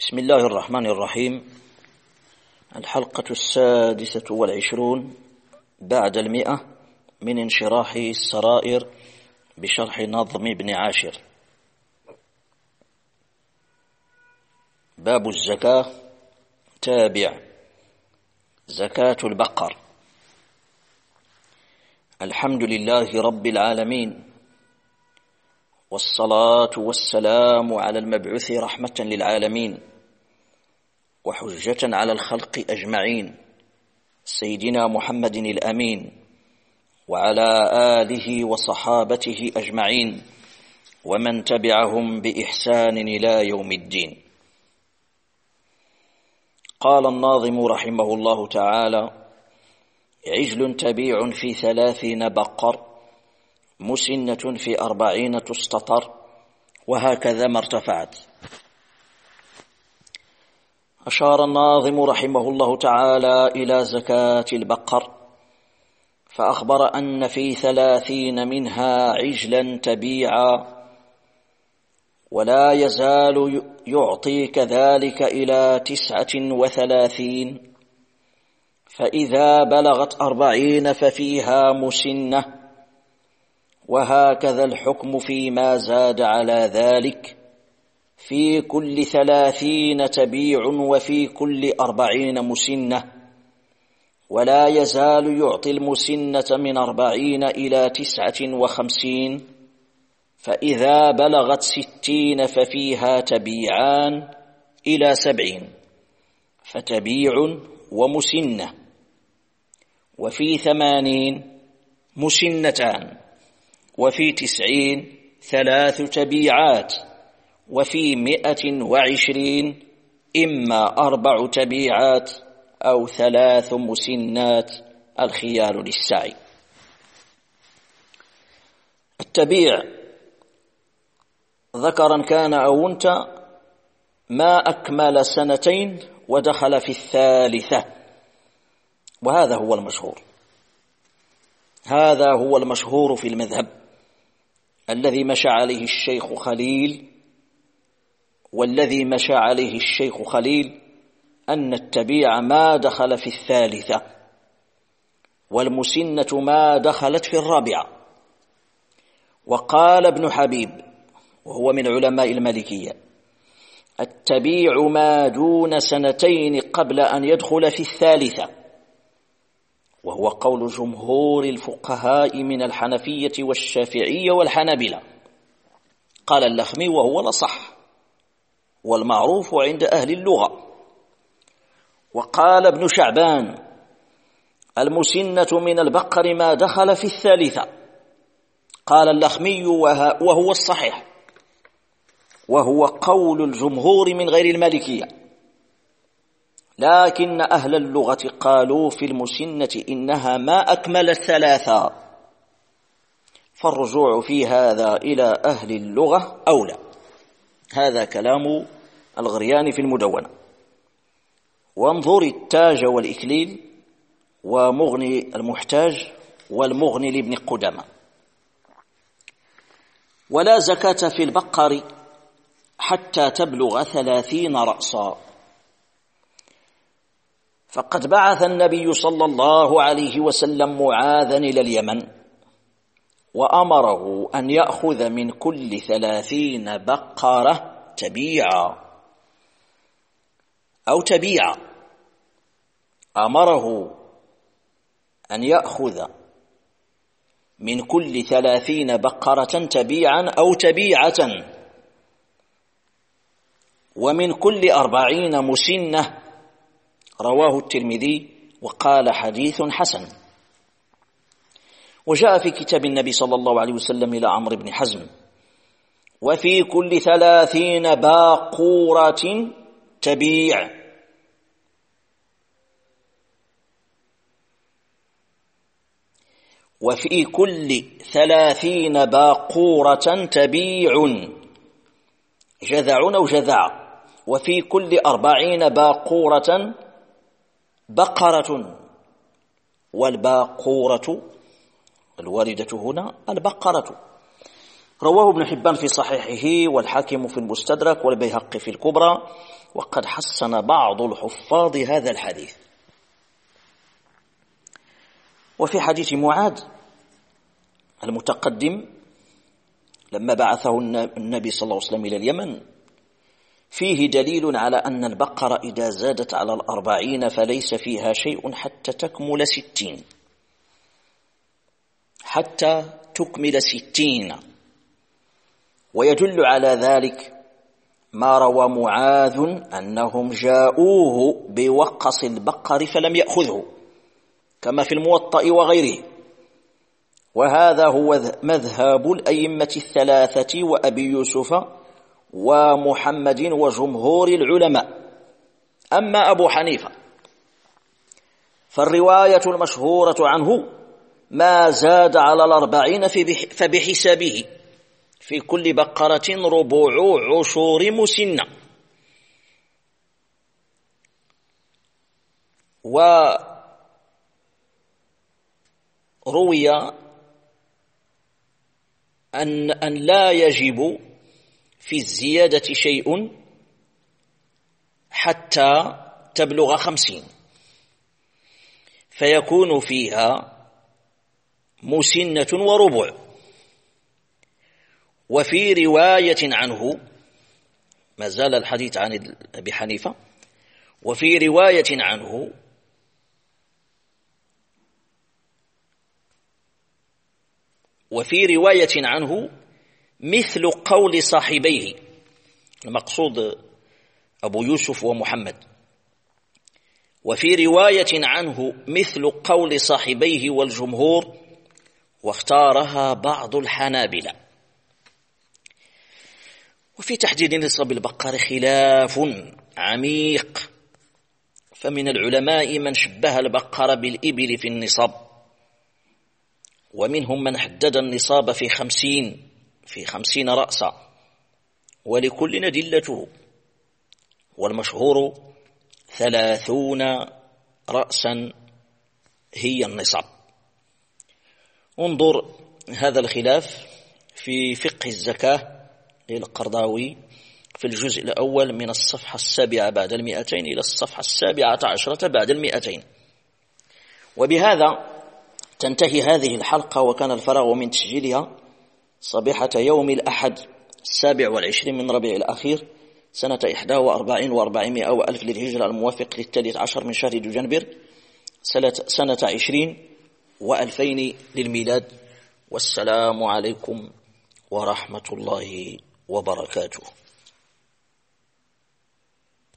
بسم الله الرحمن الرحيم. الحلقة 26 بعد 100 من انشراح السرائر بشرح نظم ابن عاشر. باب الزكاة. تابع زكاة البقر. الحمد لله رب العالمين، والصلاة والسلام على المبعوث رحمة للعالمين وحجة على الخلق أجمعين، سيدنا محمد الأمين، وعلى آله وصحابته أجمعين، ومن تبعهم بإحسان إلى يوم الدين. قال الناظم رحمه الله تعالى: عجل تبيع في 30 بقر، مسنة في 40 تستطر، وهكذا ما ارتفعت. أشار الناظم رحمه الله تعالى إلى زكاة البقر، فأخبر أن في 30 منها عجلا تبيعا، ولا يزال يعطي كذلك إلى 39، فإذا بلغت 40 ففيها مسنة، وهكذا الحكم فيما زاد على ذلك، في كل 30 تبيع وفي كل 40 مسنة، ولا يزال يعطي المسنة من 40 إلى 59، فإذا بلغت 60 ففيها تبيعان إلى 70، فتبيع ومسنة، وفي 80 مسنتان، وفي 90 3 تبيعات، وفي 120 إما 4 تبيعات أو 3 مسنات، الخيار للسعي. التبيع ذكرا كان أو أنثى ما أكمل 2 ودخل في 3، وهذا هو المشهور. هذا هو المشهور في المذهب الذي مشى عليه الشيخ خليل، والذي مشى عليه الشيخ خليل أن التبيع ما دخل في 3، والمسنة ما دخلت في 4. وقال ابن حبيب وهو من علماء المالكية: التبيع ما دون 2 قبل أن يدخل في 3، وهو قول جمهور الفقهاء من الحنفية والشافعية والحنابلة. قال اللخمي وهو الأصح والمعروف عند أهل اللغة. وقال ابن شعبان: المسنة من البقر ما دخل في 3. قال اللخمي وهو الصحيح، وهو قول الجمهور من غير المالكية، لكن أهل اللغة قالوا في المسنة إنها ما أكملت 3، فالرجوع في هذا إلى أهل اللغة أولى. هذا كلام الغرياني في المدونة. وانظر التاج والإكليل ومغني المحتاج والمغني لابن قدامة. ولا زكاة في البقر حتى تبلغ 30 رأسا، فقد بعث النبي صلى الله عليه وسلم معاذا إلى اليمن، وأمره أن يأخذ من كل 30 بقرة تبيعا أو تبيعا. أمره أن يأخذ من كل 30 بقرة تبيعا أو تبيعة، ومن كل 40 مسنة. رواه الترمذي وقال حديث حسن. وجاء في كتاب النبي صلى الله عليه وسلم إلى عمرو بن حزم: وفي كل 30 باقورة تبيع. وفي كل 30 باقورة تبيع، جذع أو جذع. وفي كل 40 باقورة بقرة، والباقورة الواردة هنا البقرة. رواه ابن حبان في صحيحه، والحاكم في المستدرك، والبيهقي في الكبرى، وقد حسن بعض الحفاظ هذا الحديث. وفي حديث معاذ المتقدم لما بعثه النبي صلى الله عليه وسلم إلى اليمن فيه دليل على أن البقرة إذا زادت على 40 فليس فيها شيء حتى تكمل 60، حتى تكمل 60. ويدل على ذلك ما روى معاذ أنهم جاءوه بوقص البقر فلم يأخذه كما في الموطأ وغيره. وهذا هو مذهب الأئمة الثلاثة وأبي يوسف ومحمد وجمهور العلماء. أما أبو حنيفة فالرواية المشهورة عنه ما زاد على 40 فبحسابه، في كل بقرة ربع عشور مسنة. وروي أن لا يجب في الزيادة شيء حتى تبلغ 50، فيكون فيها مسنة وربع. وفي رواية عنه، ما زال الحديث عن أبي حنيفة، وفي رواية عنه مثل قول صاحبيه، المقصود أبو يوسف ومحمد، وفي رواية عنه مثل قول صاحبيه والجمهور، واختارها بعض الحنابلة. وفي تحديد نصاب البقر خلاف عميق، فمن العلماء من شبه البقر بالإبل في النصاب، ومنهم من حدد النصاب في 50 رأسا، ولكل أدلته، والمشهور 30 رأسا هي النصاب. انظر هذا الخلاف في فقه الزكاة للقرضاوي في الجزء الأول من الصفحة 7 بعد 200 إلى الصفحة 17 بعد 200. وبهذا تنتهي هذه الحلقة، وكان الفراغ من تسجيلها صبيحة يوم الأحد 27 من ربيع الأخير سنة 41 و400 وألف للهجرة، الموافق لل13 من شهر دجنبر سنة 20 و2000 للميلاد. والسلام عليكم ورحمة الله وبركاته.